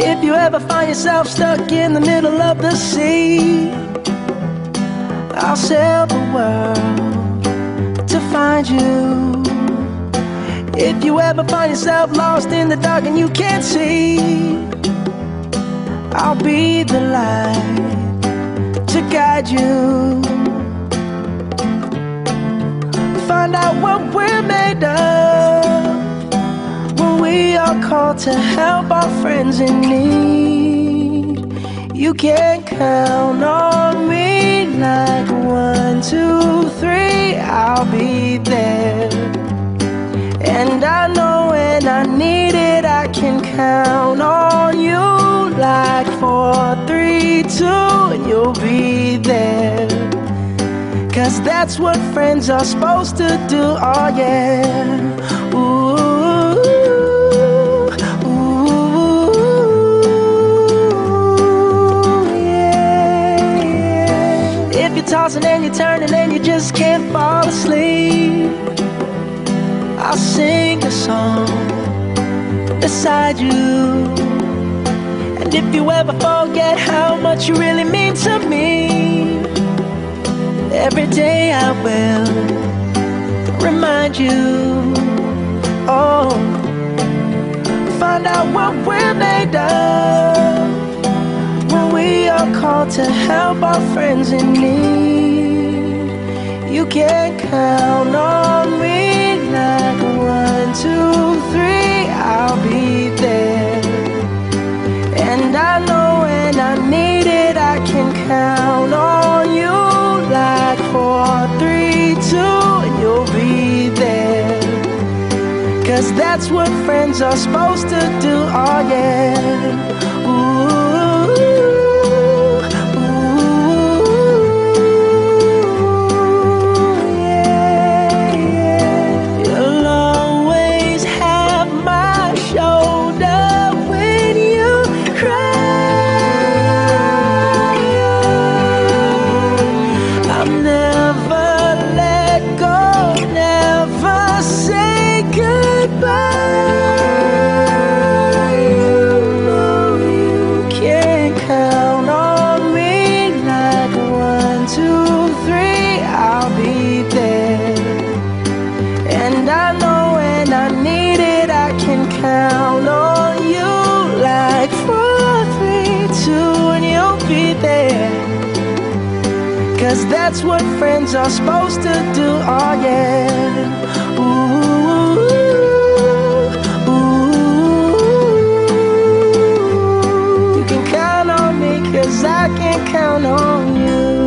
If you ever find yourself stuck in the middle of the sea, I'll sail the world to find you. If you ever find yourself lost in the dark and you can't see, I'll be the light to guide you. Find out what we're made of when we are called to help our friends in need. You can count on me like 1, 2, 3, I'll be there. And I know when I need it, I can count on you like 4, 3, 2, and you'll be there. 'Cause that's what friends are supposed to do, oh yeah. Ooh, ooh, yeah, yeah. If you're tossing and you're turning and you just can't fall asleep, I'll sing a song beside you. And if you ever forget how much you really mean to me, every day I will remind you. Oh, find out what we're made of when we are called to help our friends in need. You can count on me like 1, 2, 3, I'll be there. And I know when I need it, I can count on you like 4, 3, 2, and you'll be there. 'Cause that's what friends are supposed to do, oh yeah. Ooh, ooh, yeah, yeah. You'll always have my shoulder when you cry. I'll never let go, never say goodbye. You know you can count on me like 1, 2, 3, I'll be there. And I know when I need it, I can count on you like 4, 3, 2, and you'll be there. 'Cause that's what friends are supposed to do, oh yeah. Ooh, ooh, you can count on me 'cause I can count on you.